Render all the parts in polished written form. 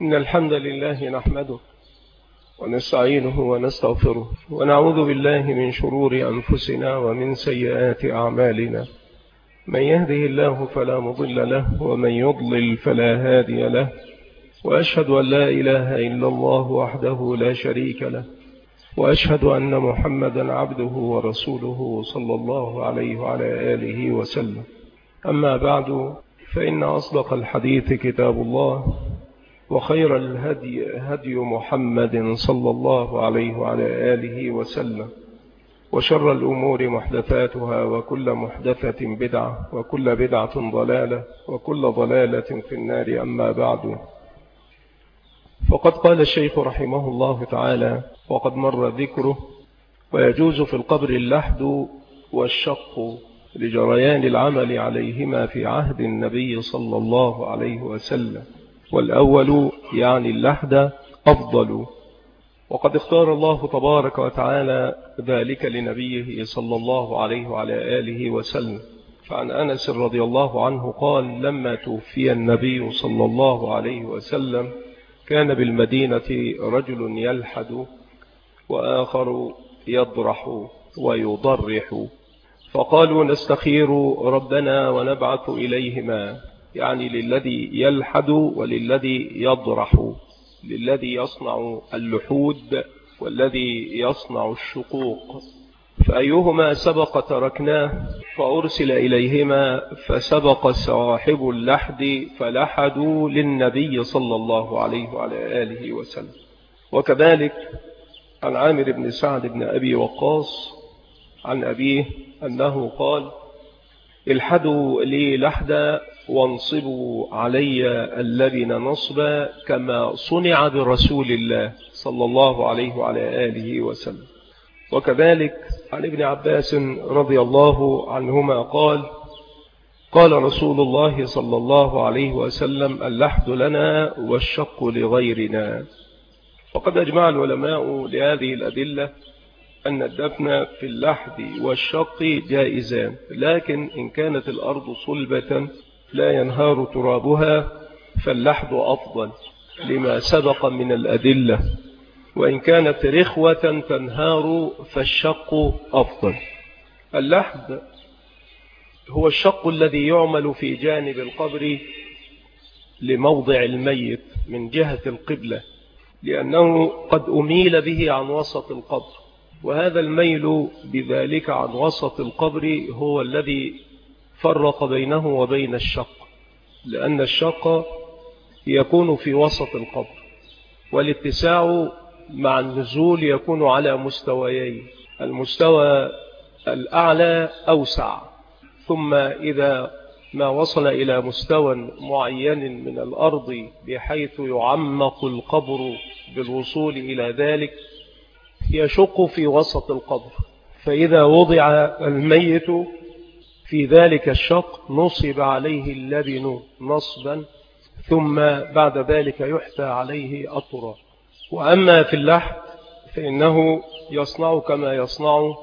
إن الحمد لله نحمده ونستعينه ونستغفره ونعوذ بالله من شرور أنفسنا ومن سيئات أعمالنا. من يهده الله فلا مضل له ومن يضلل فلا هادي له، وأشهد أن لا إله إلا الله وحده لا شريك له، وأشهد أن محمدا عبده ورسوله صلى الله عليه وعلى آله وسلم. أما بعد، فإن أصدق الحديث كتاب الله، وخير الهدي هدي محمد صلى الله عليه وعلى آله وسلم، وشر الأمور محدثاتها، وكل محدثة بدعة، وكل بدعة ضلالة، وكل ضلالة في النار. أما بعد، فقد قال الشيخ رحمه الله تعالى وقد مر ذكره: ويجوز في القبر اللحد والشق لجريان العمل عليهما في عهد النبي صلى الله عليه وسلم، والأول يعني اللحد أفضل، وقد اختار الله تبارك وتعالى ذلك لنبيه صلى الله عليه وعلى آله وسلم. فعن أنس رضي الله عنه قال: لما توفي النبي صلى الله عليه وسلم كان بالمدينة رجل يلحد وآخر يضرح ويضرح، فقالوا: نستخير ربنا ونبعث إليهما، يعني للذي يلحد وللذي يضرح، للذي يصنع اللحود والذي يصنع الشقوق، فأيهما سبق تركناه، فأرسل إليهما، فسبق صاحب اللحد فلحدوا للنبي صلى الله عليه وعلى آله وسلم. وكذلك عن عامر بن سعد بن أبي وقاص عن أبيه أنه قال: الحدوا لي لحدا وانصبوا علي اللبن نصبا كما صنع برسول الله صلى الله عليه وعلى آله وسلم. وكذلك عن ابن عباس رضي الله عنهما قال: قال رسول الله صلى الله عليه وسلم: اللحد لنا والشق لغيرنا. وقد أجمع العلماء لهذه الأدلة أن الدفن في اللحد والشق جائزان، لكن إن كانت الأرض صلبة لا ينهار ترابها فاللحد أفضل لما سبق من الأدلة، وإن كانت رخوة تنهار فالشق أفضل. اللحد هو الشق الذي يعمل في جانب القبر لموضع الميت من جهة القبلة، لأنه قد أميل به عن وسط القبر، وهذا الميل بذلك عن وسط القبر هو الذي فرق بينه وبين الشق، لأن الشق يكون في وسط القبر، والاتساع مع النزول يكون على مستويين: المستوى الأعلى أوسع، ثم إذا ما وصل إلى مستوى معين من الأرض بحيث يعمق القبر بالوصول إلى ذلك يشق في وسط القبر، فإذا وضع الميت في ذلك الشق نصب عليه اللبن نصبا، ثم بعد ذلك يحتى عليه التراب. وأما في اللحد فإنه يصنع كما يصنع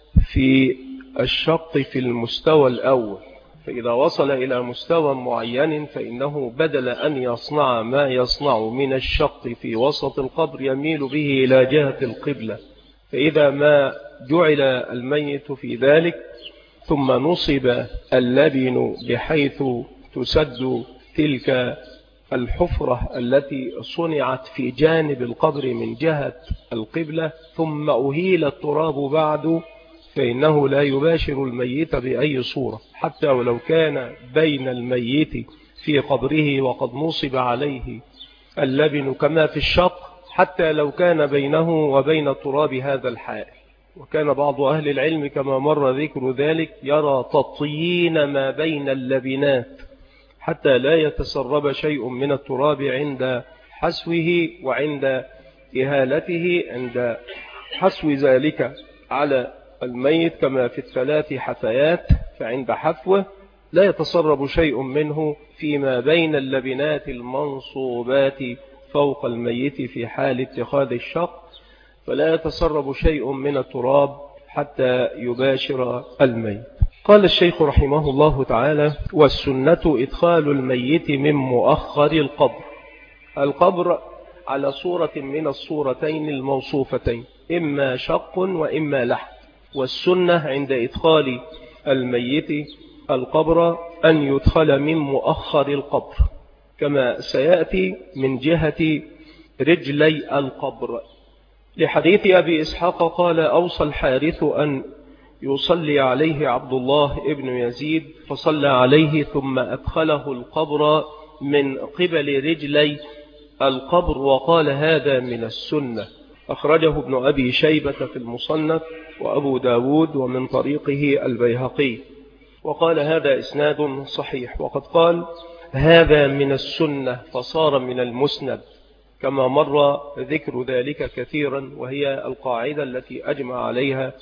في الشق في المستوى الأول، فإذا وصل إلى مستوى معين فإنه بدل أن يصنع ما يصنع من الشق في وسط القبر يميل به إلى جهة القبلة، فإذا ما جعل الميت في ذلك ثم نصب اللبن بحيث تسد تلك الحفرة التي صنعت في جانب القبر من جهة القبلة، ثم أهيل التراب بعد، فإنه لا يباشر الميت بأي صورة، حتى ولو كان بين الميت في قبره وقد نصب عليه اللبن كما في الشق، حتى لو كان بينه وبين التراب هذا الحائل. وكان بعض أهل العلم كما مر ذكر ذلك يرى تطيين ما بين اللبنات حتى لا يتسرب شيء من التراب عند حسوه وعند إهالته، عند حسو ذلك على الميت كما في الثلاث حثيات، فعند حثوه لا يتسرب شيء منه فيما بين اللبنات المنصوبات فوق الميت في حال اتخاذ الشق، فلا يتسرب شيء من التراب حتى يباشر الميت. قال الشيخ رحمه الله تعالى: والسنة إدخال الميت من مؤخر القبر، القبر على صورة من الصورتين الموصوفتين، إما شق وإما لحد. والسنة عند إدخال الميت القبر أن يدخل من مؤخر القبر، كما سيأتي من جهة رجلي القبر، لحديث أبي إسحاق قال: أوصى الحارث أن يصلي عليه عبد الله ابن يزيد، فصلى عليه ثم أدخله القبر من قبل رجلي القبر، وقال: هذا من السنة. أخرجه ابن أبي شيبة في المصنف وأبو داود ومن طريقه البيهقي، وقال: هذا إسناد صحيح. وقد قال: هذا من السنة فصار من المسند، كما مر ذكر ذلك كثيرا، وهي القاعدة التي أجمع عليها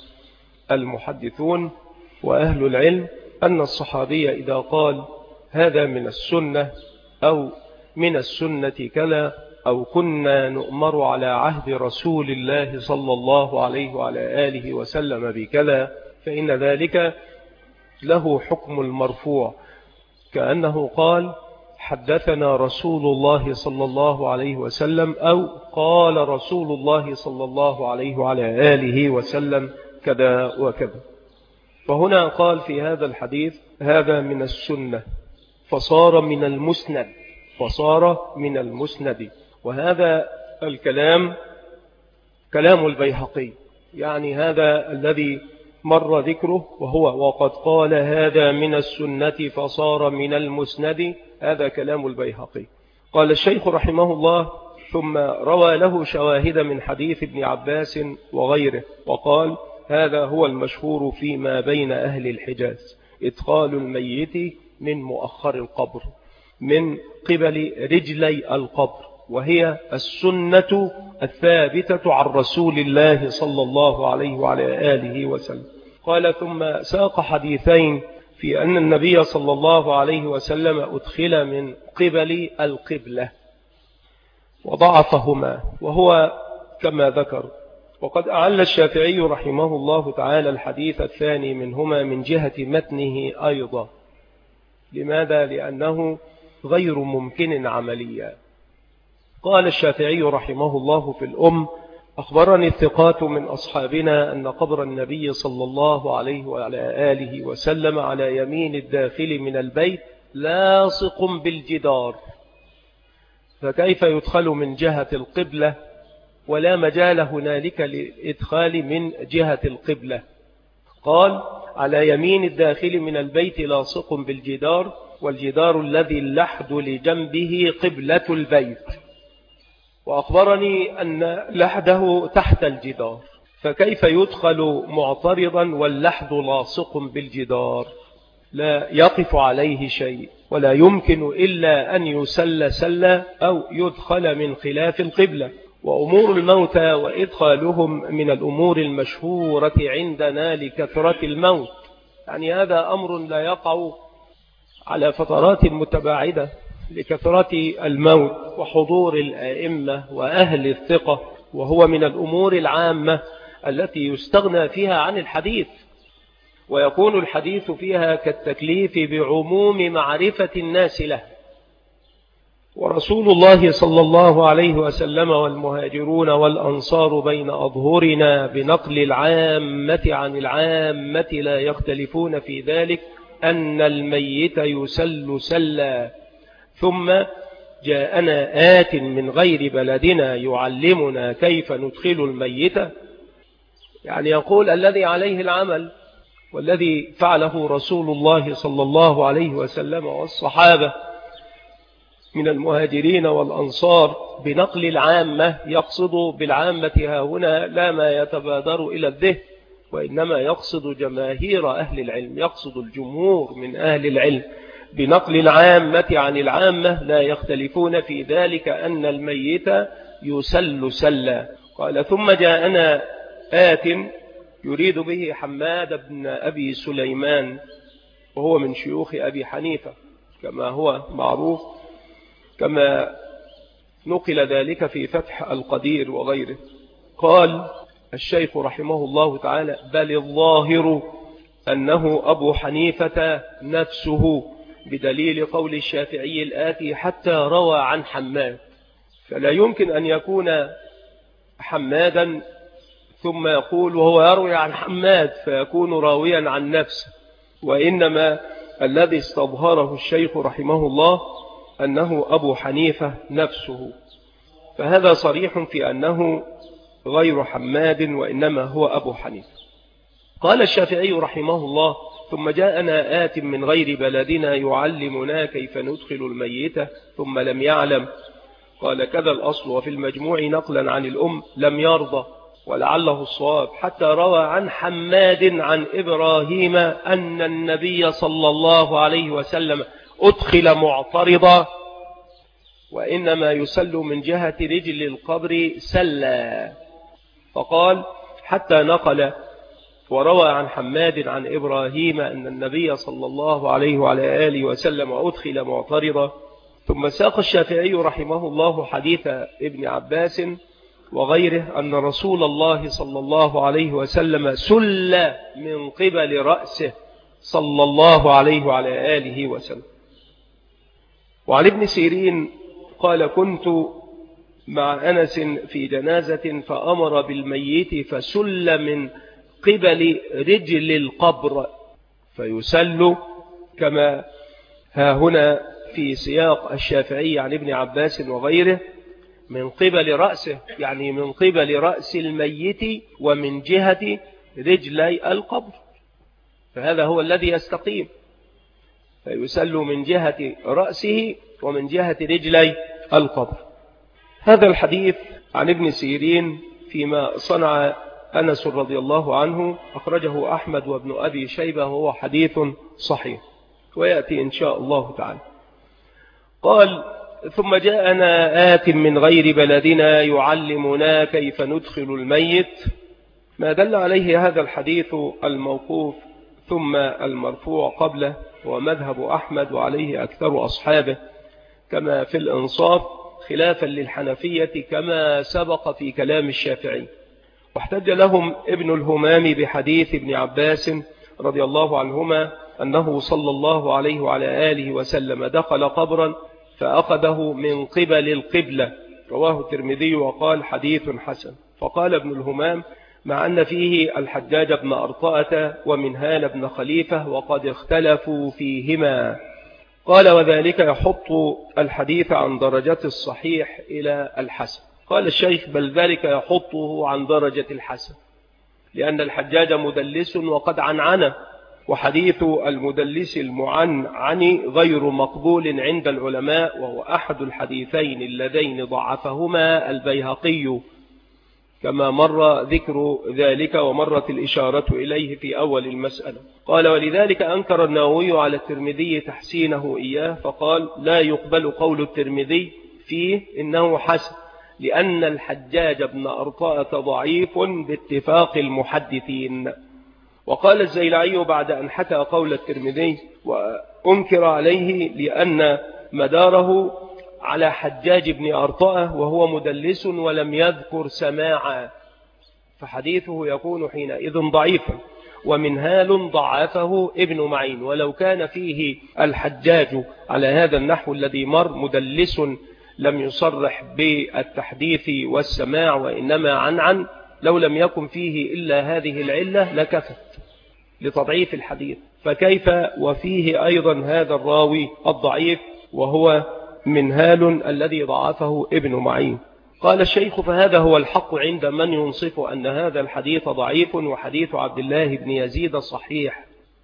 المحدثون وأهل العلم، أن الصحابي إذا قال هذا من السنة أو من السنة كلا، أو كنا نؤمر على عهد رسول الله صلى الله عليه وعلى آله وسلم بكلا، فإن ذلك له حكم المرفوع، كأنه قال: حدثنا رسول الله صلى الله عليه وسلم، أو قال رسول الله صلى الله عليه وعلى آله وسلم كذا وكذا. فهنا قال في هذا الحديث: هذا من السنة فصار من المسند، فصار من المسند. وهذا الكلام كلام البيهقي، يعني هذا الذي مر ذكره، وهو وقد قال هذا من السنة فصار من المسند، هذا كلام البيهقي. قال الشيخ رحمه الله: ثم روى له شواهد من حديث ابن عباس وغيره، وقال: هذا هو المشهور فيما بين أهل الحجاز، إدخال الميت من مؤخر القبر من قبل رجلي القبر، وهي السنة الثابتة عن رسول الله صلى الله عليه وعلى آله وسلم. قال: ثم ساق حديثين في أن النبي صلى الله عليه وسلم أدخل من قبل القبلة، وضعفهما، وهو كما ذكر. وقد أعل الشافعي رحمه الله تعالى الحديث الثاني منهما من جهة متنه أيضا. لماذا؟ لأنه غير ممكن عمليا. قال الشافعي رحمه الله في الأم: أخبرني الثقات من أصحابنا أن قبر النبي صلى الله عليه وعلى آله وسلم على يمين الداخل من البيت لاصق بالجدار، فكيف يدخل من جهة القبلة ولا مجال هنالك للإدخال من جهة القبلة؟ قال: على يمين الداخل من البيت لاصق بالجدار، والجدار الذي اللحد لجنبه قبلة البيت. وأخبرني أن لحده تحت الجدار، فكيف يدخل معترضا واللحد لاصق بالجدار؟ لا يقف عليه شيء، ولا يمكن إلا أن يسل سلة أو يدخل من خلاف القبلة. وأمور الموتى وإدخالهم من الأمور المشهورة عندنا لكثرة الموت، يعني هذا أمر لا يقع على فترات متباعدة لكثرة الموت وحضور الآئمة وأهل الثقة، وهو من الأمور العامة التي يستغنى فيها عن الحديث، ويكون الحديث فيها كالتكليف بعموم معرفة الناس له. ورسول الله صلى الله عليه وسلم والمهاجرون والأنصار بين أظهرنا بنقل العامة عن العامة لا يختلفون في ذلك أن الميت يسل سلا. ثم جاءنا آت من غير بلدنا يعلمنا كيف ندخل الميت، يعني يقول الذي عليه العمل والذي فعله رسول الله صلى الله عليه وسلم والصحابة من المهاجرين والأنصار بنقل العامة، يقصد بالعامة هنا لا ما يتبادر إلى الذهن، وإنما يقصد جماهير أهل العلم، يقصد الجمهور من أهل العلم. بنقل العامة عن العامة لا يختلفون في ذلك أن الميت يسل سلا. قال: ثم جاءنا آت يريد به حماد بن أبي سليمان، وهو من شيوخ أبي حنيفة كما هو معروف، كما نقل ذلك في فتح القدير وغيره. قال الشيخ رحمه الله تعالى: بل الظاهر أنه أبو حنيفة نفسه، بدليل قول الشافعي الآتي: حتى روى عن حماد. فلا يمكن أن يكون حمادا ثم يقول وهو يروي عن حماد فيكون راويا عن نفسه، وإنما الذي استظهره الشيخ رحمه الله أنه أبو حنيفة نفسه، فهذا صريح في أنه غير حماد وإنما هو أبو حنيفة. قال الشافعي رحمه الله: ثم جاءنا آت من غير بلدنا يعلمنا كيف ندخل الميت ثم لم يعلم. قال: كذا الأصل، وفي المجموع نقلا عن الأم لم يرضى، ولعله الصواب، حتى روى عن حماد عن إبراهيم أن النبي صلى الله عليه وسلم أدخل معترضا، وإنما يسل من جهة رجل القبر سلا. فقال: حتى نقل وروى عن حماد عن إبراهيم أن النبي صلى الله عليه وعلى آله وسلم أدخل معترضا. ثم ساق الشافعي رحمه الله حديث ابن عباس وغيره أن رسول الله صلى الله عليه وسلم سل من قبل رأسه صلى الله عليه وعلى آله وسلم. وعن ابن سيرين قال: كنت مع أنس في جنازة فأمر بالميت فسل من قبل رجل القبر، فيسل كما ها هنا في سياق الشافعي عن ابن عباس وغيره من قبل رأسه، يعني من قبل رأس الميت ومن جهة رجلي القبر، فهذا هو الذي يستقيم، فيسل من جهة رأسه ومن جهة رجلي القبر. هذا الحديث عن ابن سيرين فيما صنع أنس رضي الله عنه أخرجه أحمد وابن أبي شيبة، وهو حديث صحيح ويأتي إن شاء الله تعالى. قال: ثم جاءنا آت من غير بلدنا يعلمنا كيف ندخل الميت. ما دل عليه هذا الحديث الموقوف ثم المرفوع قبله ومذهب أحمد وعليه أكثر أصحابه كما في الإنصاف، خلافا للحنفية كما سبق في كلام الشافعي. واحتج لهم ابن الهمام بحديث ابن عباس رضي الله عنهما أنه صلى الله عليه وعلى آله وسلم دخل قبرا فأخذه من قبل القبلة، رواه الترمذي وقال: حديث حسن. فقال ابن الهمام: مع أن فيه الحجاج بن أرطاة ومنهال بن خليفة وقد اختلفوا فيهما. قال: وذلك يحط الحديث عن درجة الصحيح إلى الحسن. قال الشيخ: بل ذلك يحطه عن درجة الحسن، لأن الحجاج مدلس وقد عنعنه، وحديث المدلس المعنعن غير مقبول عند العلماء، وهو أحد الحديثين اللذين ضعفهما البيهقي كما مر ذكر ذلك ومرت الإشارة إليه في أول المسألة. قال: ولذلك أنكر النووي على الترمذي تحسينه إياه، فقال: لا يقبل قول الترمذي فيه إنه حسن، لأن الحجاج بن أرطاة ضعيف باتفاق المحدثين. وقال الزيلعي بعد أن حكى قول الترمذي: وأنكر عليه لأن مداره على حجاج بن أرطاة وهو مدلس ولم يذكر سماعا، فحديثه يكون حينئذ ضعيفا. ومنهال ضعفه ابن معين، ولو كان فيه الحجاج على هذا النحو الذي مر مدلس لم يصرح بالتحديث والسماع وإنما عنعن، لو لم يكن فيه إلا هذه العلة لكفت لتضعيف الحديث، فكيف وفيه أيضا هذا الراوي الضعيف وهو منهال الذي ضعفه ابن معين. قال الشيخ: فهذا هو الحق عند من ينصف أن هذا الحديث ضعيف، وحديث عبد الله بن يزيد صحيح.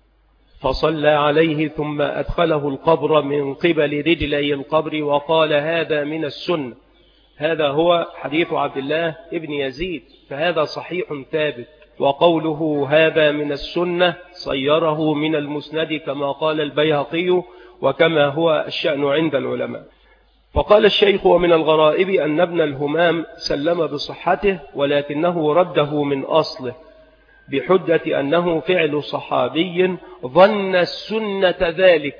فصلى عليه ثم أدخله القبر من قبل رجلي القبر وقال: هذا من السنة. هذا هو حديث عبد الله بن يزيد، فهذا صحيح ثابت. وقوله هذا من السنة صيره من المسند كما قال البيهقي وكما هو الشأن عند العلماء. فقال الشيخ: ومن الغرائب أن ابن الهمام سلم بصحته ولكنه رده من أصله بحجة أنه فعل صحابي ظن السنة ذلك.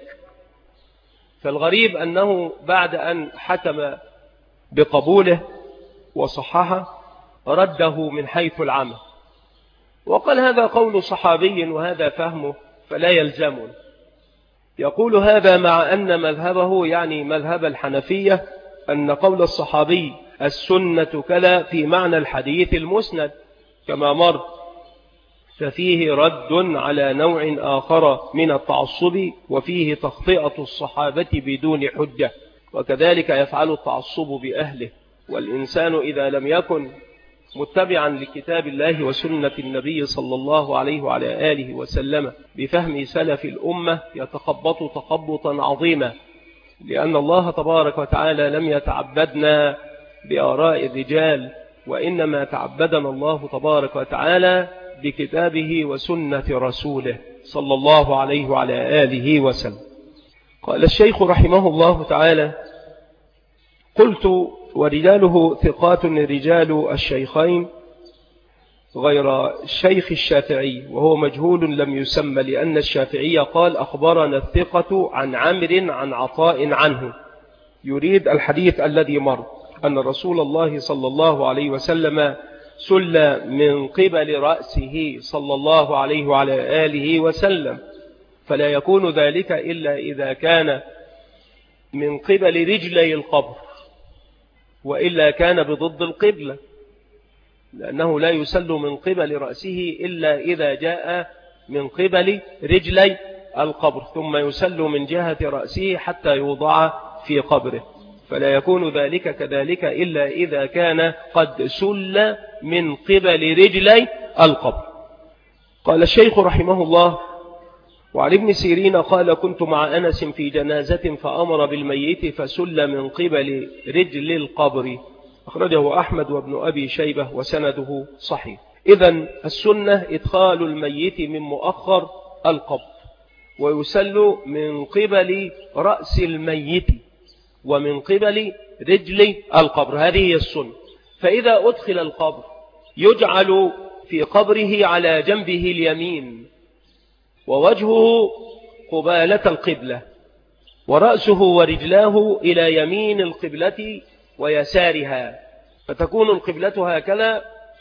فالغريب أنه بعد أن حكم بقبوله وصححه رده من حيث العمل، وقال: هذا قول صحابي وهذا فهمه فلا يلزمون. يقول هذا مع أن مذهبه يعني مذهب الحنفية أن قول الصحابي السنة كذا في معنى الحديث المسند كما مر، ففيه رد على نوع آخر من التعصب، وفيه تخطئة الصحابة بدون حجة، وكذلك يفعل التعصب بأهله. والإنسان إذا لم يكن متبعا لكتاب الله وسنة النبي صلى الله عليه وعلى آله وسلم بفهم سلف الأمة يتخبط تخبطا عظيما، لأن الله تبارك وتعالى لم يتعبدنا بآراء الرجال، وإنما تعبدنا الله تبارك وتعالى بكتابه وسنة رسوله صلى الله عليه وعلى آله وسلم. قال الشيخ رحمه الله تعالى: قلت: ورجاله ثقات رجال الشيخين غير الشيخ الشافعي، وهو مجهول لم يسمى، لأن الشافعي قال: أخبرنا الثقة عن عمرو عن عطاء عنه، يريد الحديث الذي مر أن رسول الله صلى الله عليه وسلم سل من قبل رأسه صلى الله عليه وعلى آله وسلم، فلا يكون ذلك إلا إذا كان من قبل رجلي القبر، وإلا كان بضد القبلة، لأنه لا يسل من قبل رأسه إلا إذا جاء من قبل رجلي القبر، ثم يسل من جهة رأسه حتى يوضع في قبره، فلا يكون ذلك كذلك إلا إذا كان قد سل من قبل رجلي القبر. قال الشيخ رحمه الله: وعن ابن سيرين قال: كنت مع أنس في جنازة فأمر بالميت فسل من قبل رجل القبر، أخرجه أحمد وابن أبي شيبة وسنده صحيح. إذن السنة إدخال الميت من مؤخر القبر، ويسل من قبل رأس الميت ومن قبل رجل القبر، هذه هي السنة. فإذا أدخل القبر يجعل في قبره على جنبه اليمين، ووجهه قبالة القبلة، ورأسه ورجلاه إلى يمين القبلة ويسارها، فتكون القبلة هكذا،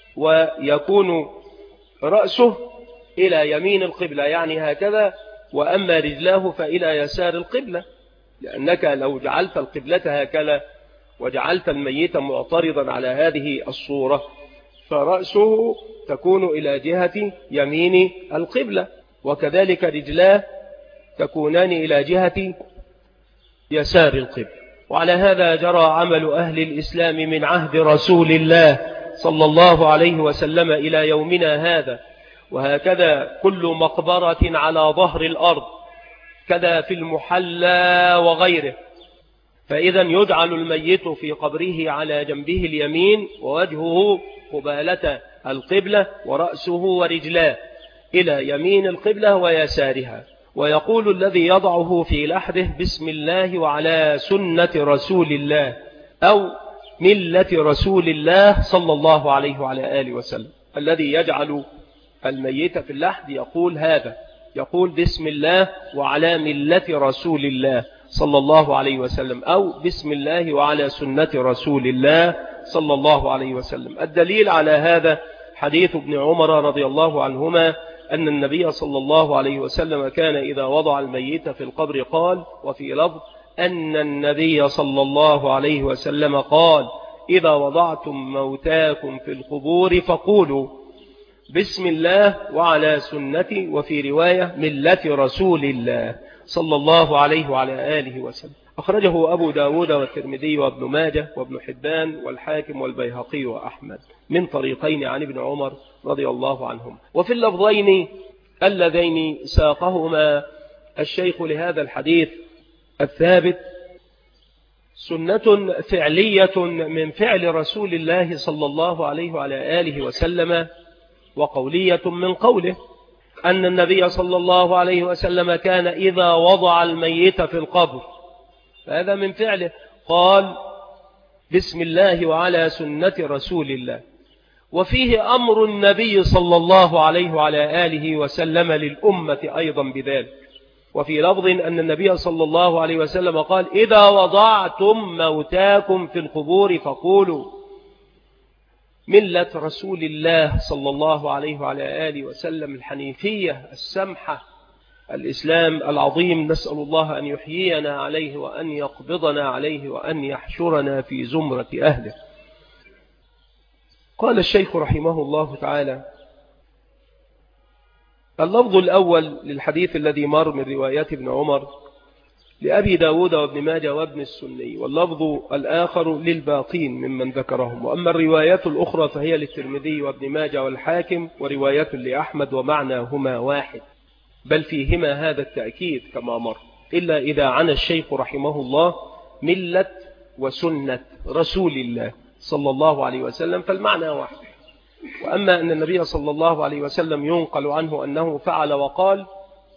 ويكون رأسه إلى يمين القبلة يعني هكذا، وأما رجلاه فإلى يسار القبلة، لأنك لو جعلت القبلة هكذا وجعلت الميت معترضا على هذه الصورة فرأسه تكون إلى جهة يمين القبلة، وكذلك رجلاه تكونان إلى جهة يسار القبلة. وعلى هذا جرى عمل أهل الإسلام من عهد رسول الله صلى الله عليه وسلم إلى يومنا هذا، وهكذا كل مقبرة على ظهر الأرض، كذا في المحلى وغيره. فإذا يجعل الميت في قبره على جنبه اليمين، ووجهه قبالة القبلة، ورأسه ورجلاه إلى يمين القبلة ويسارها، ويقول الذي يضعه في لحده: بسم الله وعلى سنة رسول الله، أو ملة رسول الله صلى الله عليه وعلى آله وسلم. الذي يجعل الميت في اللحد يقول هذا، يقول بسم الله وعلى ملة رسول الله صلى الله عليه وسلم، أو بسم الله وعلى سنة رسول الله صلى الله عليه وسلم. الدليل على هذا حديث ابن عمر رضي الله عنهما أن النبي صلى الله عليه وسلم كان إذا وضع الميت في القبر قال، وفي لفظ أن النبي صلى الله عليه وسلم قال: إذا وضعتم موتاكم في القبور فقولوا بسم الله وعلى سنتي، وفي رواية ملة رسول الله صلى الله عليه وعلى آله وسلم. أخرجه أبو داود والترمذي وابن ماجه وابن حبان والحاكم والبيهقي وأحمد من طريقين عن ابن عمر رضي الله عنهم. وفي اللفظين اللذين ساقهما الشيخ لهذا الحديث الثابت سنة فعلية من فعل رسول الله صلى الله عليه وعلى آله وسلم، وقولية من قوله، أن النبي صلى الله عليه وسلم كان إذا وضع الميت في القبر، هذا من فعله، قال بسم الله وعلى سنة رسول الله. وفيه أمر النبي صلى الله عليه وعلى آله وسلم للأمة أيضا بذلك. وفي لفظ أن النبي صلى الله عليه وسلم قال: إذا وضعتم موتاكم في القبور فقولوا ملة رسول الله صلى الله عليه وعلى آله وسلم الحنيفية السمحة الإسلام العظيم، نسأل الله أن يحيينا عليه وأن يقبضنا عليه وأن يحشرنا في زمرة أهله. قال الشيخ رحمه الله تعالى: اللفظ الأول للحديث الذي مر من روايات ابن عمر لأبي داود وابن ماجه وابن السني، واللفظ الآخر للباقين ممن ذكرهم، وأما الروايات الأخرى فهي للترمذي وابن ماجه والحاكم، ورواية لأحمد، ومعناهما واحد، بل فيهما هذا التأكيد كما مر، إلا إذا عنى الشيخ رحمه الله ملة وسنة رسول الله صلى الله عليه وسلم فالمعنى واحد. وأما أن النبي صلى الله عليه وسلم ينقل عنه أنه فعل وقال،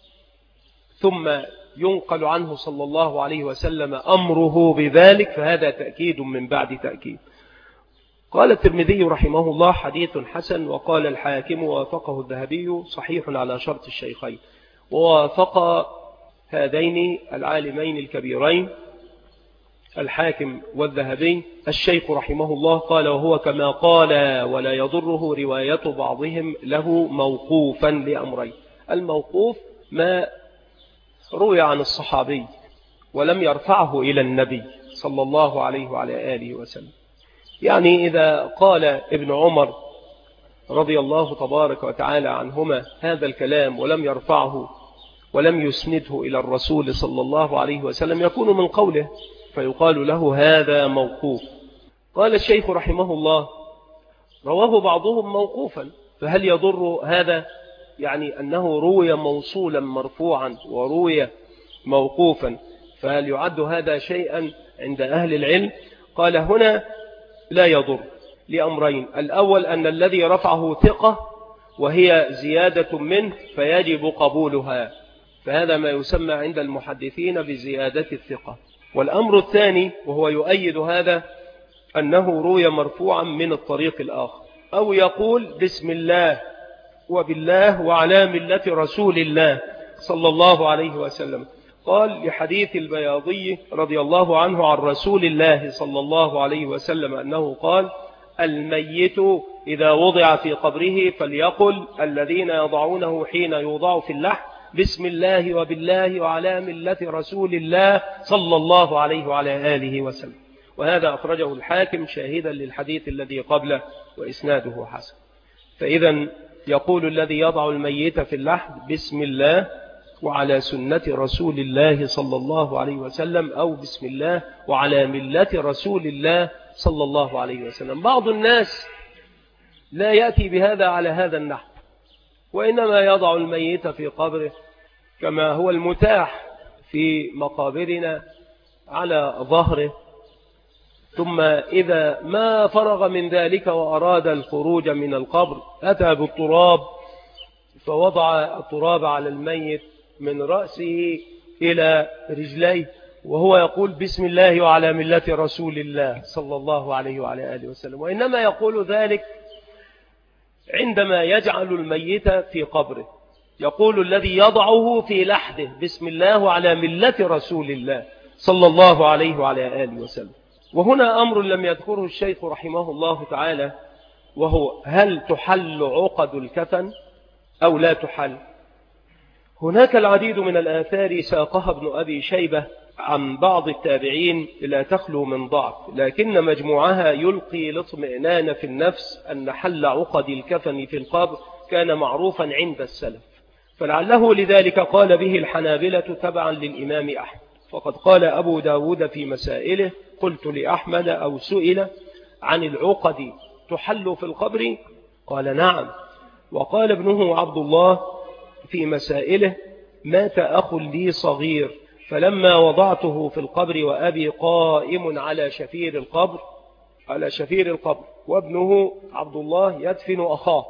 ثم ينقل عنه صلى الله عليه وسلم أمره بذلك، فهذا تأكيد من بعد تأكيد. قال الترمذي رحمه الله: حديث حسن. وقال الحاكم: ووافقه الذهبي صحيح على شرط الشيخين. ووافق هذين العالمين الكبيرين الحاكم والذهبي الشيخ رحمه الله قال: وهو كما قال ولا يضره رواية بعضهم له موقوفا لأمرين. الموقوف ما روي عن الصحابي ولم يرفعه إلى النبي صلى الله عليه وعلى آله وسلم. يعني إذا قال ابن عمر رضي الله تبارك وتعالى عنهما هذا الكلام ولم يرفعه ولم يسنده إلى الرسول صلى الله عليه وسلم يكون من قوله، فيقال له هذا موقوف. قال الشيخ رحمه الله: رواه بعضهم موقوفا، فهل يضر هذا؟ يعني أنه روي موصولا مرفوعا وروي موقوفا، فهل يعد هذا شيئا عند أهل العلم؟ قال: هنا لا يضر لأمرين: الأول أن الذي رفعه ثقة وهي زيادة منه فيجب قبولها، فهذا ما يسمى عند المحدثين بزيادة الثقة. والأمر الثاني وهو يؤيد هذا أنه روي مرفوعا من الطريق الآخر، أو يقول بسم الله وبالله وعلى ملة رسول الله صلى الله عليه وسلم. قال لحديث البياضي رضي الله عنه عن رسول الله صلى الله عليه وسلم أنه قال: الميت إذا وضع في قبره فليقل الذين يضعونه حين يوضع في اللحد: بسم الله وبالله وعلى ملة رسول الله صلى الله عليه وعلى آله وسلم. وهذا أخرجه الحاكم شاهدا للحديث الذي قبله وإسناده حسن. فإذا يقول الذي يضع الميت في اللحد بسم الله وعلى سنة رسول الله صلى الله عليه وسلم، أو بسم الله وعلى ملة رسول الله صلى الله عليه وسلم. بعض الناس لا يأتي بهذا على هذا النحو، وإنما يضع الميت في قبره كما هو المتاح في مقابرنا على ظهره، ثم إذا ما فرغ من ذلك وأراد الخروج من القبر أتى بالتراب فوضع التراب على الميت من رأسه إلى رجليه وهو يقول بسم الله وعلى ملة رسول الله صلى الله عليه وعلى آله وسلم. وإنما يقول ذلك عندما يجعل الميت في قبره، يقول الذي يضعه في لحده بسم الله وعلى ملة رسول الله صلى الله عليه وعلى آله وسلم. وهنا أمر لم يذكره الشيخ رحمه الله تعالى، وهو هل تحل عقد الكفن أو لا تحل؟ هناك العديد من الآثار ساقها ابن أبي شيبة عن بعض التابعين لا تخلو من ضعف، لكن مجموعها يلقي الاطمئنان في النفس أن حل عقد الكفن في القبر كان معروفا عند السلف، فلعله لذلك قال به الحنابلة تبعا للإمام أحمد. فقد قال أبو داود في مسائله: قلت لأحمد أو سئل عن العقد تحل في القبر؟ قال نعم. وقال ابنه عبد الله في مسائله: مات أخ لي صغير فلما وضعته في القبر وأبي قائم على شفير القبر وابنه عبد الله يدفن أخاه،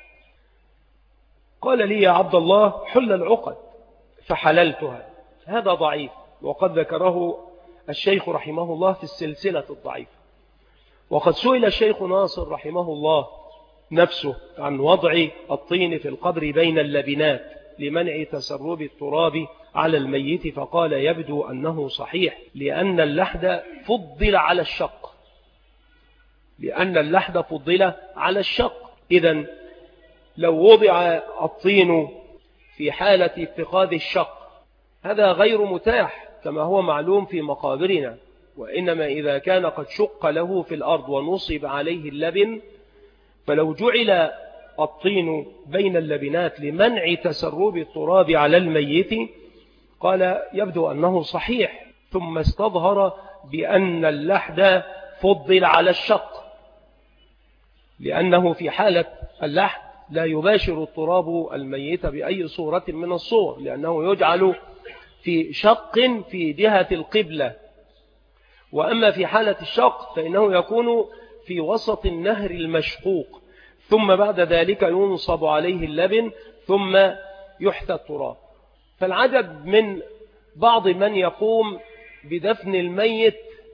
قال لي يا عبد الله حل العقد فحللتها. هذا ضعيف، وقد ذكره الشيخ رحمه الله في السلسلة الضعيفة. وقد سئل الشيخ ناصر رحمه الله نفسه عن وضع الطين في القبر بين اللبنات لمنع تسرب التراب على الميت، فقال: يبدو أنه صحيح، لأن اللحد فضل على الشق. إذن لو وضع الطين في حالة اتخاذ الشق، هذا غير متاح كما هو معلوم في مقابرنا، وإنما إذا كان قد شق له في الأرض ونصب عليه اللبن، فلو جعل الطين بين اللبنات لمنع تسرب التراب على الميت قال يبدو أنه صحيح، ثم استظهر بأن اللحد فضل على الشق، لأنه في حالة اللحد لا يباشر التراب الميت بأي صورة من الصور، لأنه يجعل في شق في جهة القبلة، وأما في حالة الشق فإنه يكون في وسط النهر المشقوق، ثم بعد ذلك ينصب عليه اللبن ثم يحثى التراب. فالعجب من بعض من يقوم بدفن الميت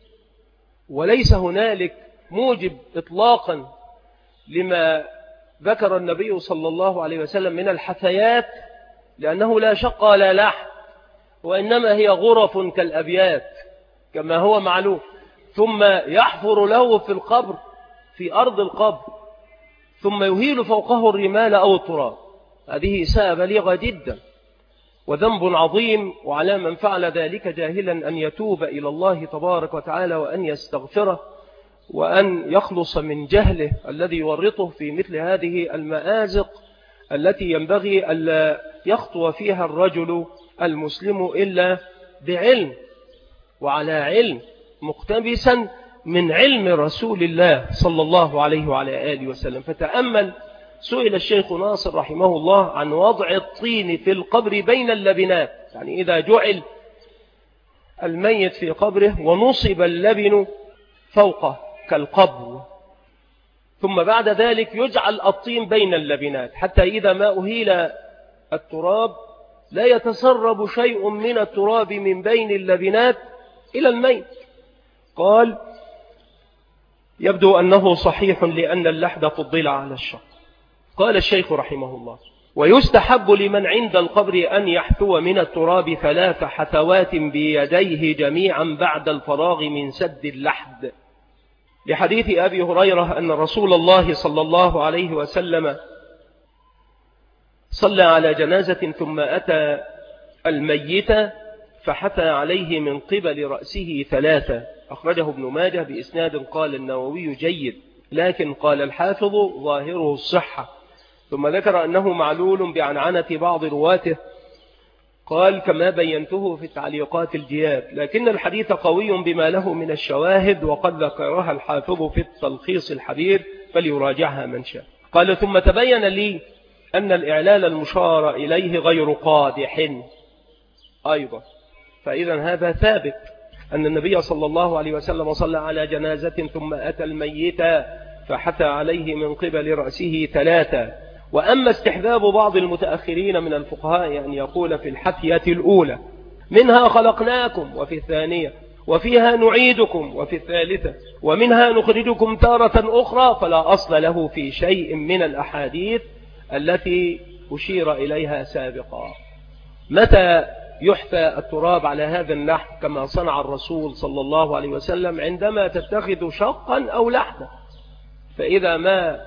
وليس هنالك موجب إطلاقا لما ذكر النبي صلى الله عليه وسلم من الحثيات، لأنه لا شق ولا لحد، وإنما هي غرف كالأبيات كما هو معلوم، ثم يحفر له في القبر في أرض القبر ثم يهيل فوقه الرمال أو التراب. هذه إساءة بليغة جدا وذنب عظيم، وعلى من فعل ذلك جاهلا أن يتوب إلى الله تبارك وتعالى وأن يستغفره وأن يخلص من جهله الذي يورطه في مثل هذه المآزق التي ينبغي ألا يخطو فيها الرجل المسلم إلا بعلم وعلى علم مقتبسا من علم رسول الله صلى الله عليه وعلى آله وسلم. فتأمل، سئل الشيخ ناصر رحمه الله عن وضع الطين في القبر بين اللبنات، يعني إذا جعل الميت في قبره ونصب اللبن فوقه كالقبر، ثم بعد ذلك يجعل الطين بين اللبنات حتى إذا ما أهيل التراب لا يتسرب شيء من التراب من بين اللبنات إلى الميت. قال يبدو أنه صحيح لأن اللحد فضل على الشق. قال الشيخ رحمه الله ويستحب لمن عند القبر أن يحثو من التراب 3 حثوات بيديه جميعا بعد الفراغ من سد اللحد، لحديث أبي هريرة أن رسول الله صلى الله عليه وسلم صلى على جنازة ثم أتى الميت فحثى عليه من قبل رأسه 3، أخرجه ابن ماجه بإسناد قال النووي جيد، لكن قال الحافظ ظاهره الصحة، ثم ذكر أنه معلول بعنعنة بعض رواته، قال كما بينته في التعليقات الجياد، لكن الحديث قوي بما له من الشواهد وقد ذكرها الحافظ في التلخيص الحبير فليراجعها من شاء. قال ثم تبين لي أن الإعلال المشار إليه غير قادح أيضا، فإذا هذا ثابت أن النبي صلى الله عليه وسلم صلى على جنازة ثم أتى الميت فحثى عليه من قبل رأسه 3. وأما استحباب بعض المتأخرين من الفقهاء أن يقول في الحثية الأولى منها خلقناكم وفي الثانية وفيها نعيدكم وفي الثالثة ومنها نخرجكم تارة أخرى، فلا أصل له في شيء من الأحاديث التي أشير إليها سابقا. متى يحثى التراب على هذا النحو كما صنع الرسول صلى الله عليه وسلم؟ عندما تتخذ شقا أو لحدا، فإذا ما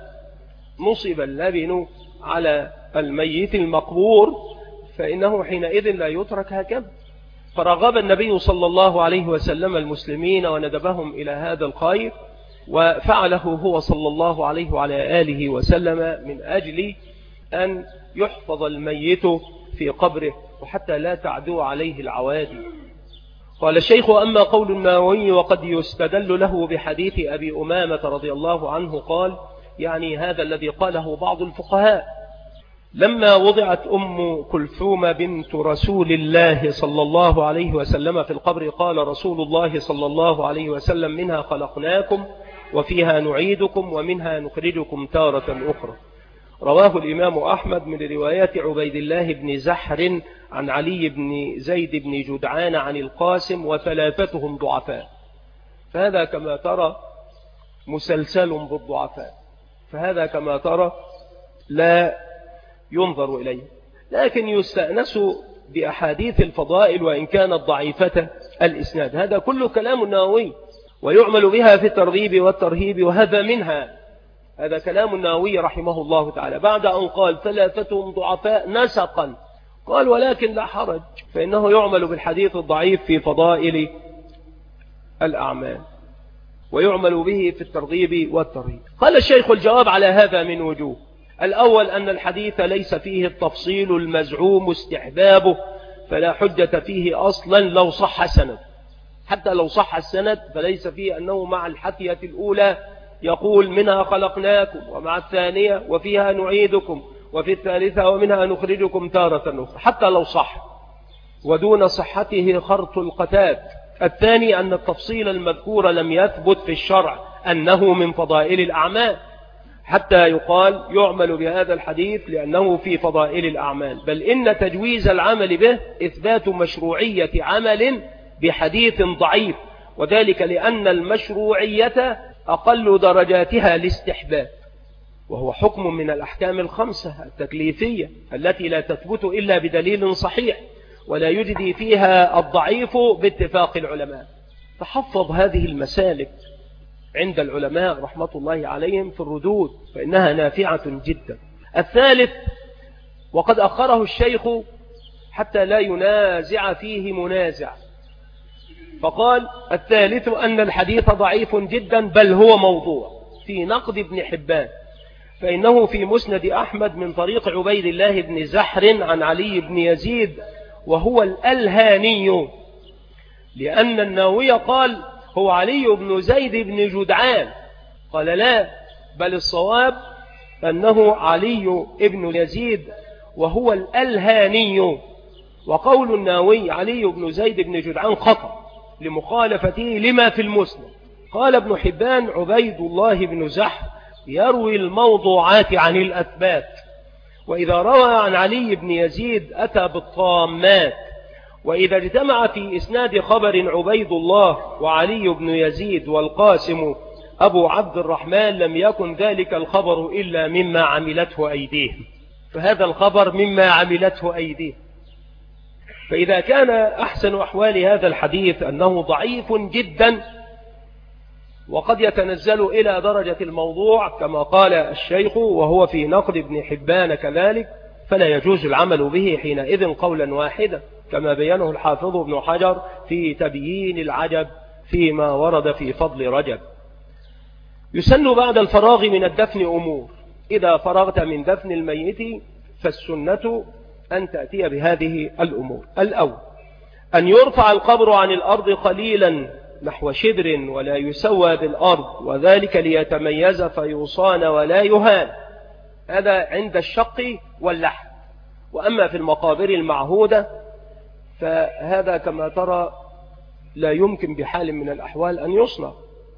نصب اللبن على الميت المقبور فإنه حينئذ لا يترك هكذا. فرغب النبي صلى الله عليه وسلم المسلمين وندبهم إلى هذا الخير، وفعله هو صلى الله عليه وعلى آله وسلم من أجل أن يحفظ الميت في قبره وحتى لا تعدو عليه العوادي. قال الشيخ أما قول النووي وقد يستدل له بحديث أبي أمامة رضي الله عنه قال، يعني هذا الذي قاله بعض الفقهاء، لما وضعت أم كلثوم بنت رسول الله صلى الله عليه وسلم في القبر قال رسول الله صلى الله عليه وسلم منها خلقناكم وفيها نعيدكم ومنها نخرجكم تارة أخرى. رواه الإمام أحمد من روايات عبيد الله بن زحر عن علي بن زيد بن جدعان عن القاسم وثلاثتهم ضعفاء. فهذا كما ترى مسلسل بالضعفاء، فهذا كما ترى لا ينظر إليه، لكن يستأنس بأحاديث الفضائل وإن كانت ضعيفة الإسناد. هذا كله كلام النووي ويعمل بها في الترغيب والترهيب، وهذا منها. هذا كلام النووي رحمه الله تعالى بعد أن قال ثلاثتهم ضعفاء نسقا قال ولكن لا حرج، فإنه يعمل بالحديث الضعيف في فضائل الأعمال ويعمل به في الترغيب والترهيب. قال الشيخ الجواب على هذا من وجوه. الأول أن الحديث ليس فيه التفصيل المزعوم استحبابه، فلا حجة فيه أصلا لو صح سند، حتى لو صح السند فليس فيه أنه مع الحكية الأولى يقول منها خلقناكم، ومع الثانية وفيها نعيدكم، وفي الثالثة ومنها نخرجكم تارة أخرى، حتى لو صح، ودون صحته خرط القتاد. الثاني أن التفصيل المذكور لم يثبت في الشرع أنه من فضائل الأعمال حتى يقال يعمل بهذا الحديث لأنه في فضائل الأعمال، بل إن تجويز العمل به إثبات مشروعية عمل بحديث ضعيف، وذلك لأن المشروعية أقل درجاتها الاستحباب، وهو حكم من الأحكام الخمسة التكليفية التي لا تثبت إلا بدليل صحيح، ولا يجدي فيها الضعيف باتفاق العلماء. فحفظ هذه المسالك عند العلماء رحمة الله عليهم في الردود، فإنها نافعة جدا. الثالث، وقد أخره الشيخ حتى لا ينازع فيه منازع، فقال الثالث أن الحديث ضعيف جدا بل هو موضوع في نقد ابن حبان، فإنه في مسند أحمد من طريق عبيد الله بن زحر عن علي بن يزيد وهو الألهاني، لأن النووي قال هو علي بن زيد بن جدعان، قال لا، بل الصواب أنه علي بن يزيد وهو الألهاني، وقول النووي علي بن زيد بن جدعان خطأ لمخالفته لما في المسند. قال ابن حبان عبيد الله بن زحر يروي الموضوعات عن الأثبات، وإذا روى عن علي بن يزيد أتى بالطامات، وإذا اجتمع في إسناد خبر عبيد الله وعلي بن يزيد والقاسم أبو عبد الرحمن لم يكن ذلك الخبر إلا مما عملته أيديهم، فهذا الخبر مما عملته أيديهم. فإذا كان أحسن أحوال هذا الحديث أنه ضعيف جدا وقد يتنزل إلى درجة الموضوع كما قال الشيخ وهو في نقد ابن حبان كذلك، فلا يجوز العمل به حينئذ قولا واحدا، كما بينه الحافظ ابن حجر في تبيين العجب فيما ورد في فضل رجب. يسن بعد الفراغ من الدفن أمور. إذا فرغت من دفن الميت فالسنة أن تأتي بهذه الأمور. الأول أن يرفع القبر عن الأرض قليلا نحو شبر ولا يسوى بالأرض، وذلك ليتميز فيصان ولا يهان، هذا عند الشق واللحد. وأما في المقابر المعهودة فهذا كما ترى لا يمكن بحال من الأحوال أن يصنع.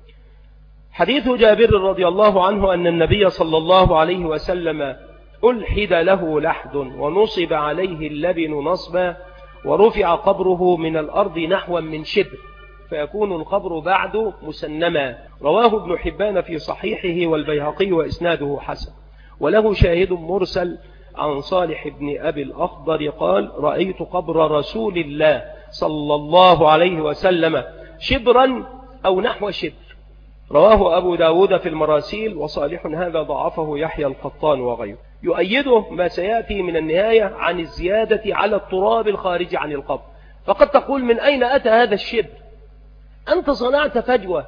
حديث جابر رضي الله عنه أن النبي صلى الله عليه وسلم ألحد له لحد ونصب عليه اللبن نصبا ورفع قبره من الأرض نحو من شبر فيكون القبر بعد مسنما، رواه ابن حبان في صحيحه والبيهقي وإسناده حسن، وله شاهد مرسل عن صالح بن أبي الأخضر قال رأيت قبر رسول الله صلى الله عليه وسلم شبرا أو نحو شبر، رواه أبو داود في المراسيل، وصالح هذا ضعفه يحيى القطان وغيره. يؤيده ما سيأتي من النهاية عن الزيادة على التراب الخارج عن القبر. فقد تقول من أين أتى هذا الشبر؟ أنت صنعت فجوة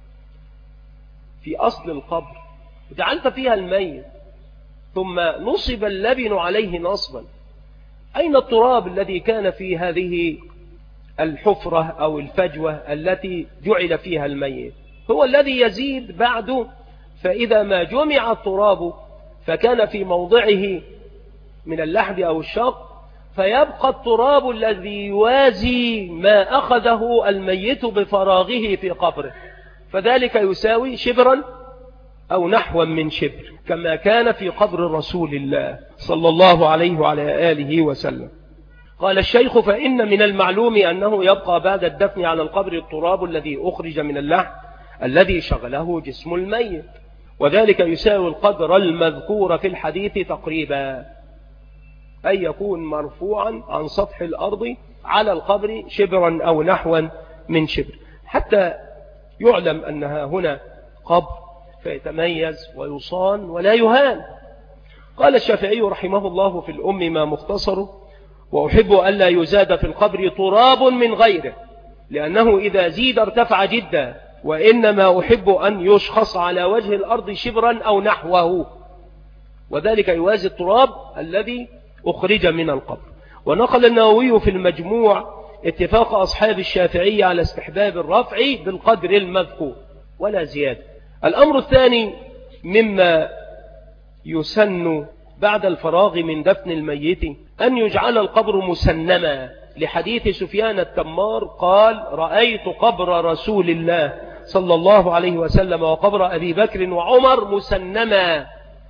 في أصل القبر وجعلت فيها الميت ثم نصب اللبن عليه نصبا، أين التراب الذي كان في هذه الحفرة أو الفجوة التي جعل فيها الميت؟ هو الذي يزيد بعده، فإذا ما جمع التراب فكان في موضعه من اللحد أو الشق فيبقى التراب الذي يوازي ما أخذه الميت بفراغه في قبره، فذلك يساوي شبرا أو نحوا من شبر كما كان في قبر رسول الله صلى الله عليه وعلى آله وسلم. قال الشيخ فإن من المعلوم أنه يبقى بعد الدفن على القبر التراب الذي أخرج من اللحد الذي شغله جسم الميت، وذلك يساوي القدر المذكور في الحديث تقريبا، أي يكون مرفوعا عن سطح الأرض على القبر شبرا أو نحوا من شبر، حتى يعلم أنها هنا قبر فيتميز ويصان ولا يهان. قال الشافعي رحمه الله في الأم ما مختصره وأحب ألا يزاد في القبر تراب من غيره، لأنه إذا زيد ارتفع جدا، وإنما أحب أن يشخص على وجه الأرض شبرا أو نحوه، وذلك يوازي التراب الذي أخرج من القبر. ونقل النووي في المجموع اتفاق أصحاب الشافعية على استحباب الرفع بالقدر المذكور ولا زيادة. الأمر الثاني مما يسن بعد الفراغ من دفن الميت أن يجعل القبر مسنما، لحديث سفيان التمار قال: رأيت قبر رسول الله صلى الله عليه وسلم وقبر أبي بكر وعمر مسنما،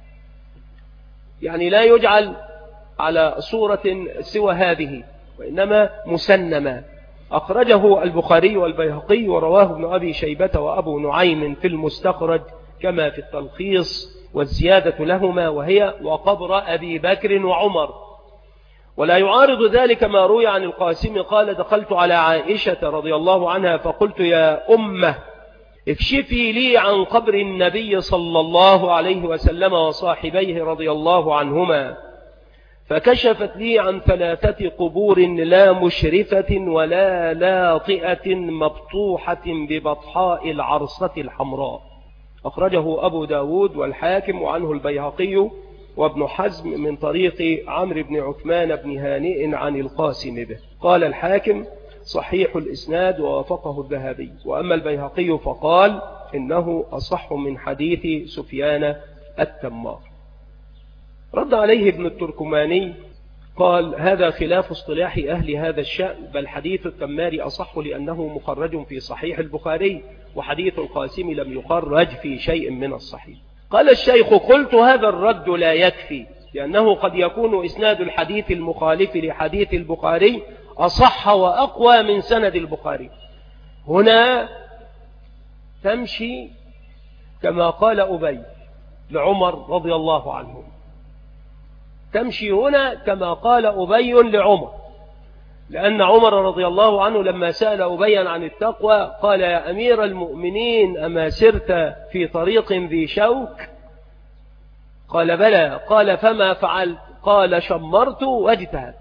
يعني لا يجعل على صورة سوى هذه، وإنما مسنما. أخرجه البخاري والبيهقي ورواه ابن أبي شيبة وأبو نعيم في المستخرج كما في التلخيص، والزيادة لهما وهي وقبر أبي بكر وعمر. ولا يعارض ذلك ما روي عن القاسم قال: دخلت على عائشة رضي الله عنها فقلت: يا أمه اكشفي لي عن قبر النبي صلى الله عليه وسلم وصاحبيه رضي الله عنهما، فكشفت لي عن 3 قبور لا مشرفة ولا لاطئة مبطوحة ببطحاء العرصة الحمراء. أخرجه أبو داود والحاكم، وعنه البيهقي وابن حزم من طريق عمرو بن عثمان بن هانئ عن القاسم به. قال الحاكم: صحيح الإسناد ووافقه الذهبي. وأما البيهقي فقال إنه أصح من حديث سفيان التمار. رد عليه ابن التركماني قال: هذا خلاف اصطلاح أهل هذا الشأن، بل حديث التمار أصح لأنه مخرج في صحيح البخاري، وحديث القاسم لم يخرج في شيء من الصحيح. قال الشيخ: قلت هذا الرد لا يكفي، لأنه قد يكون إسناد الحديث المخالف لحديث البخاري أصح وأقوى من سند البخاري. هنا تمشي كما قال أبي لعمر رضي الله عنه، تمشي هنا كما قال أبي لعمر، لأن عمر رضي الله عنه لما سأل أبيا عن التقوى قال: يا أمير المؤمنين أما سرت في طريق ذي شوك؟ قال: بلى. قال: فما فعلت؟ قال: شمرت واجتهدت.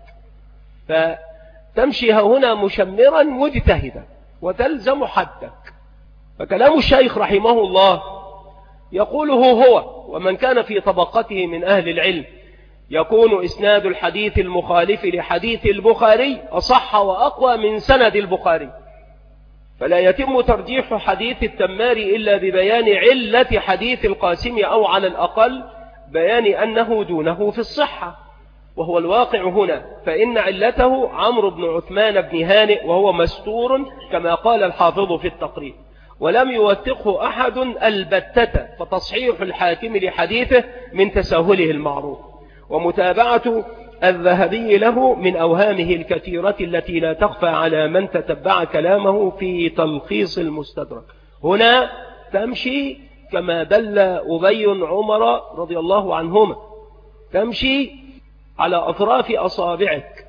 فتمشي هنا مشمرا مجتهدا وتلزم حدك. فكلام الشيخ رحمه الله يقوله هو ومن كان في طبقته من أهل العلم، يكون إسناد الحديث المخالف لحديث البخاري أصح وأقوى من سند البخاري، فلا يتم ترجيح حديث التمار إلا ببيان علة حديث القاسم، أو على الأقل بيان أنه دونه في الصحة، وهو الواقع هنا، فإن علته عمرو بن عثمان بن هانئ وهو مستور كما قال الحافظ في التقريب، ولم يوثقه أحد البتة، فتصحيح الحاكم لحديثه من تساهله المعروف، ومتابعة الذهبي له من أوهامه الكثيرة التي لا تخفى على من تتبع كلامه في تلخيص المستدرك. هنا تمشي كما دل أبي عمر رضي الله عنهما، تمشي على أطراف أصابعك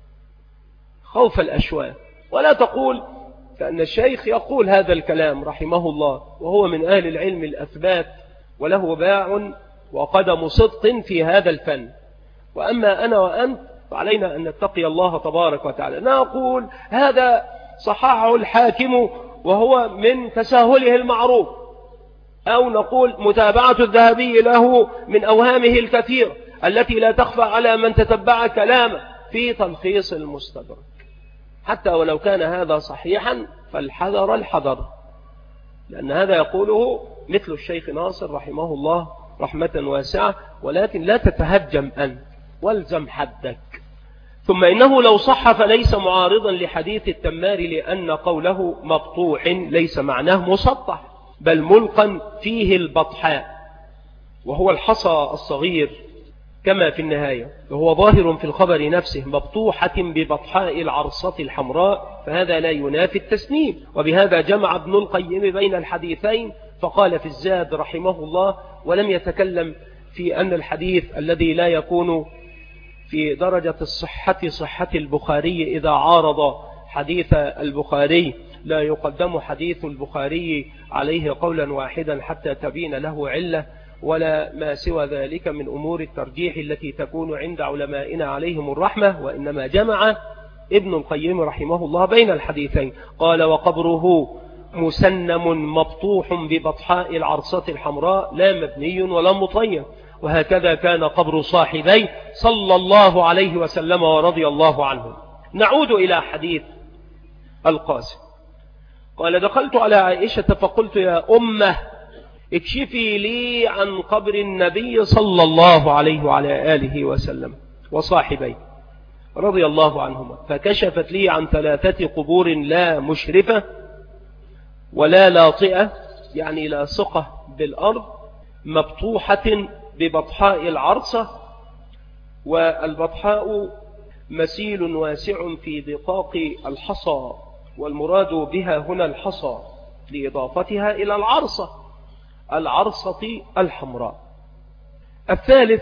خوف الأشواك، ولا تقول كأن الشيخ يقول هذا الكلام رحمه الله وهو من أهل العلم الأثبات وله باع وقدم صدق في هذا الفن. وأما أنا وأنت فعلينا أن نتقي الله تبارك وتعالى، نقول هذا صححه الحاكم وهو من تساهله المعروف، أو نقول متابعة الذهبي له من أوهامه الكثير التي لا تخفى على من تتبع كلامه في تلخيص المستدرك. حتى ولو كان هذا صحيحا فالحذر الحذر، لأن هذا يقوله مثل الشيخ ناصر رحمه الله رحمة واسعة، ولكن لا تتهجم أنت والزم حدك. ثم إنه لو صح فليس معارضا لحديث التمار، لأن قوله مقطوع ليس معناه مسطح، بل ملقا فيه البطحاء، وهو الحصى الصغير كما في النهاية، وهو ظاهر في الخبر نفسه مبطوحة ببطحاء العرصة الحمراء، فهذا لا ينافي التسنيم. وبهذا جمع ابن القيم بين الحديثين، فقال في الزاد رحمه الله: ولم يتكلم في أن الحديث الذي لا يكون في درجة الصحة صحة البخاري إذا عارض حديث البخاري لا يقدم حديث البخاري عليه قولا واحدا حتى تبين له علة، ولا ما سوى ذلك من أمور الترجيح التي تكون عند علمائنا عليهم الرحمة، وإنما جمع ابن القيم رحمه الله بين الحديثين. قال: وقبره مسنم مبطوح ببطحاء العرصة الحمراء لا مبني ولا مطين، وهكذا كان قبر صاحبيه صلى الله عليه وسلم ورضي الله عنهم. نعود إلى حديث القاسم. قال: دخلت على عائشة فقلت: يا أمه اكشفي لي عن قبر النبي صلى الله عليه وعلى آله وسلم وصاحبيه رضي الله عنهما، فكشفت لي عن 3 قبور لا مشرفة ولا لاطئة، يعني لاصقة بالأرض، مبطوحة ببطحاء العرصة، والبطحاء مسيل واسع في دقاق الحصى، والمراد بها هنا الحصى لإضافتها إلى العرصة الحمراء. الثالث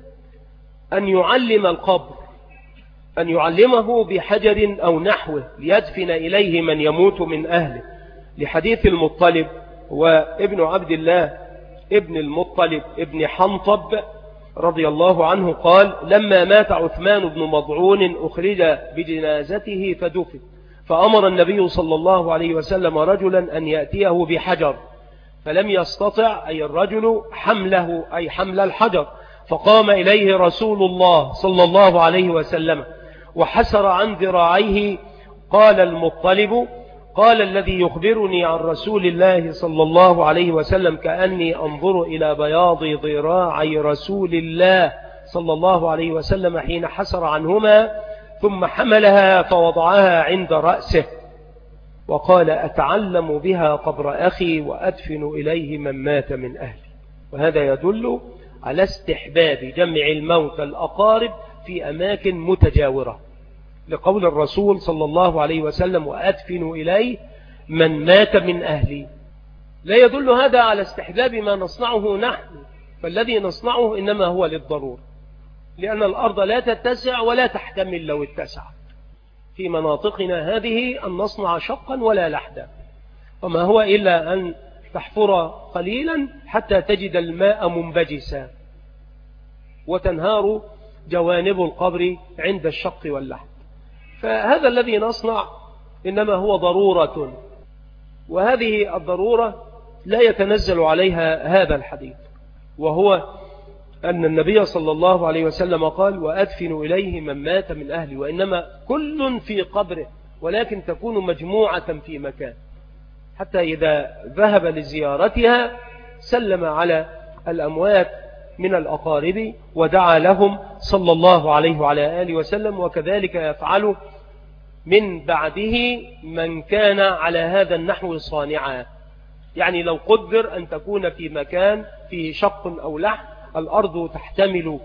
أن يعلم القبر، أن يعلمه بحجر أو نحوه ليدفن إليه من يموت من أهله، لحديث المطلب وابن عبد الله ابن المطلب ابن حنطب رضي الله عنه قال: لما مات عثمان بن مضعون أخرج بجنازته فدفن، فأمر النبي صلى الله عليه وسلم رجلا أن يأتيه بحجر، فلم يستطع أي الرجل حمله، أي حمل الحجر، فقام إليه رسول الله صلى الله عليه وسلم وحسر عن ذراعيه. قال المطلب: قال الذي يخبرني عن رسول الله صلى الله عليه وسلم كأني أنظر إلى بياض ذراعي رسول الله صلى الله عليه وسلم حين حسر عنهما، ثم حملها فوضعها عند رأسه، وقال: أتعلم بها قبر أخي وأدفن إليه من مات من أهلي. وهذا يدل على استحباب جمع الموتى الأقارب في أماكن متجاورة، لقول الرسول صلى الله عليه وسلم: وأدفن إليه من مات من أهلي. لا يدل هذا على استحباب ما نصنعه نحن، فالذي نصنعه إنما هو للضرورة، لأن الأرض لا تتسع ولا تحتمل لو اتسعت في مناطقنا هذه أن نصنع شقا ولا لحدا، وما هو إلا أن تحفر قليلا حتى تجد الماء منبجسا وتنهار جوانب القبر عند الشق واللحد. فهذا الذي نصنع إنما هو ضرورة، وهذه الضرورة لا يتنزل عليها هذا الحديث، وهو أن النبي صلى الله عليه وسلم قال: وأدفن إليه من مات من أهلي، وإنما كل في قبره، ولكن تكون مجموعة في مكان، حتى إذا ذهب لزيارتها سلم على الأموات من الأقارب ودعا لهم صلى الله عليه وعلى آله وسلم. وكذلك يفعل من بعده من كان على هذا النحو صانعا، يعني لو قدر أن تكون في مكان فيه شق أو لحد، الأرض تحتمل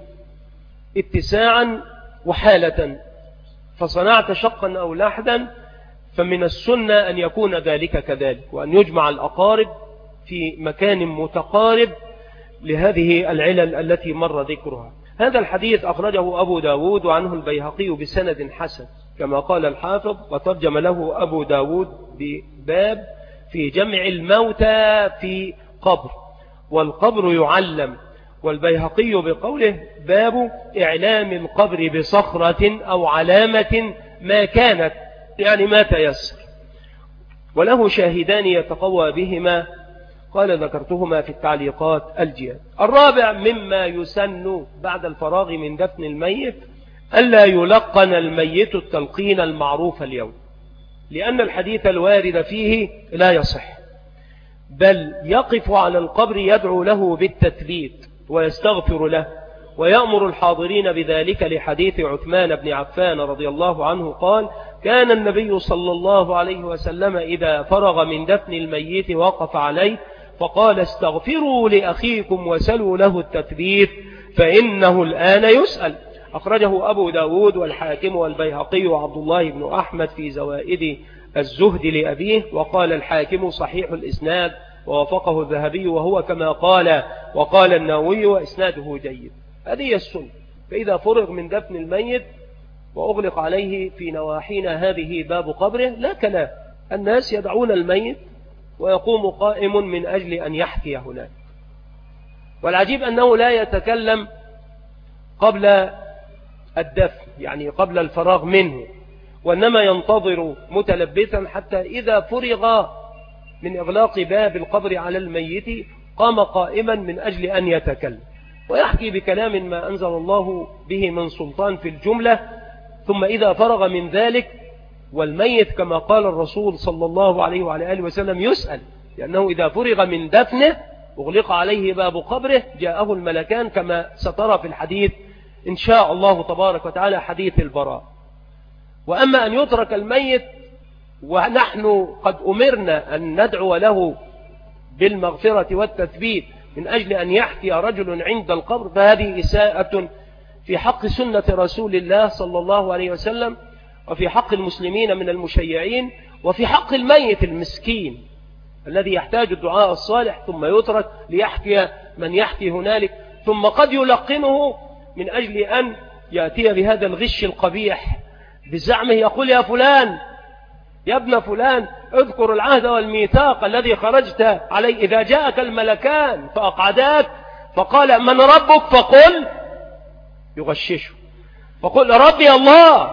اتساعا وحالة، فصنعت شقا أو لحدا، فمن السنة أن يكون ذلك كذلك، وأن يجمع الأقارب في مكان متقارب لهذه العلل التي مر ذكرها. هذا الحديث أخرجه أبو داود وعنه البيهقي بسند حسن كما قال الحافظ، وترجم له أبو داود بباب في جمع الموتى في قبر، والقبر يعلم، والبيهقي بقوله باب إعلام القبر بصخرة أو علامة ما كانت، يعني ما تيسر، وله شاهدان يتقوى بهما، قال ذكرتهما في التعليقات الجياد. الرابع مما يسن بعد الفراغ من دفن الميت ألا يلقن الميت التلقين المعروف اليوم، لأن الحديث الوارد فيه لا يصح، بل يقف على القبر يدعو له بالتثبيت ويستغفر له ويأمر الحاضرين بذلك، لحديث عثمان بن عفان رضي الله عنه قال: كان النبي صلى الله عليه وسلم إذا فرغ من دفن الميت وقف عليه فقال: استغفروا لأخيكم وسلوا له التثبيت فإنه الآن يسأل. أخرجه أبو داود والحاكم والبيهقي وعبد الله بن أحمد في زوائد الزهد لأبيه، وقال الحاكم صحيح الإسناد ووافقه الذهبي وهو كما قال، وقال النووي وإسناده جيد. هذه السنة، فإذا فرغ من دفن الميت وأغلق عليه في نواحينا هذه باب قبره لا كلام، الناس يدعون الميت ويقوم قائم من أجل أن يحكي هناك. والعجيب أنه لا يتكلم قبل الدفن، يعني قبل الفراغ منه، وإنما ينتظر متلبسا حتى إذا فرغ من إغلاق باب القبر على الميت قام قائما من أجل أن يتكلم ويحكي بكلام ما أنزل الله به من سلطان في الجملة. ثم إذا فرغ من ذلك والميت كما قال الرسول صلى الله عليه وعلى آله وسلم يسأل، لأنه إذا فرغ من دفنه أغلق عليه باب قبره جاءه الملكان كما سترى في الحديث إن شاء الله تبارك وتعالى، حديث البراء. وأما أن يترك الميت ونحن قد أمرنا أن ندعو له بالمغفرة والتثبيت من أجل أن يحكي رجل عند القبر، فهذه إساءة في حق سنة رسول الله صلى الله عليه وسلم، وفي حق المسلمين من المشيعين، وفي حق الميت المسكين الذي يحتاج الدعاء الصالح، ثم يترك ليحكي من يحكي هنالك، ثم قد يلقنه من أجل أن يأتي بهذا الغش القبيح بزعمه، يقول يا فلان يا ابن فلان اذكر العهد والميثاق الذي خرجت عليه إذا جاءك الملكان فأقعداك فقال من ربك فقل، يغششه، فقل ربي الله.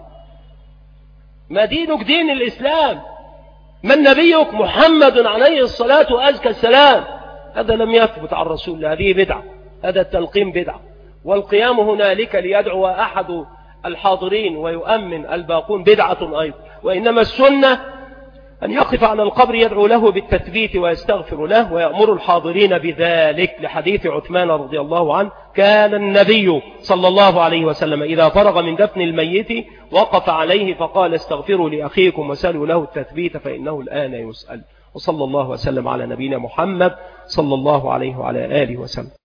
ما دينك؟ دين الإسلام. من نبيك؟ محمد عليه الصلاة وأزكى السلام. هذا لم يثبت عن رسول الله، هذه بدعة، هذا التلقين بدعة. والقيام هنالك ليدعو أحد الحاضرين ويؤمن الباقون بدعة أيضا. وإنما السنة أن يقف على القبر يدعو له بالتثبيت ويستغفر له ويأمر الحاضرين بذلك، لحديث عثمان رضي الله عنه كان النبي صلى الله عليه وسلم إذا فرغ من دفن الميت وقف عليه فقال استغفروا لأخيكم وسألوا له التثبيت فإنه الآن يسأل. وصلى الله وسلم على نبينا محمد صلى الله عليه وعلى آله وسلم.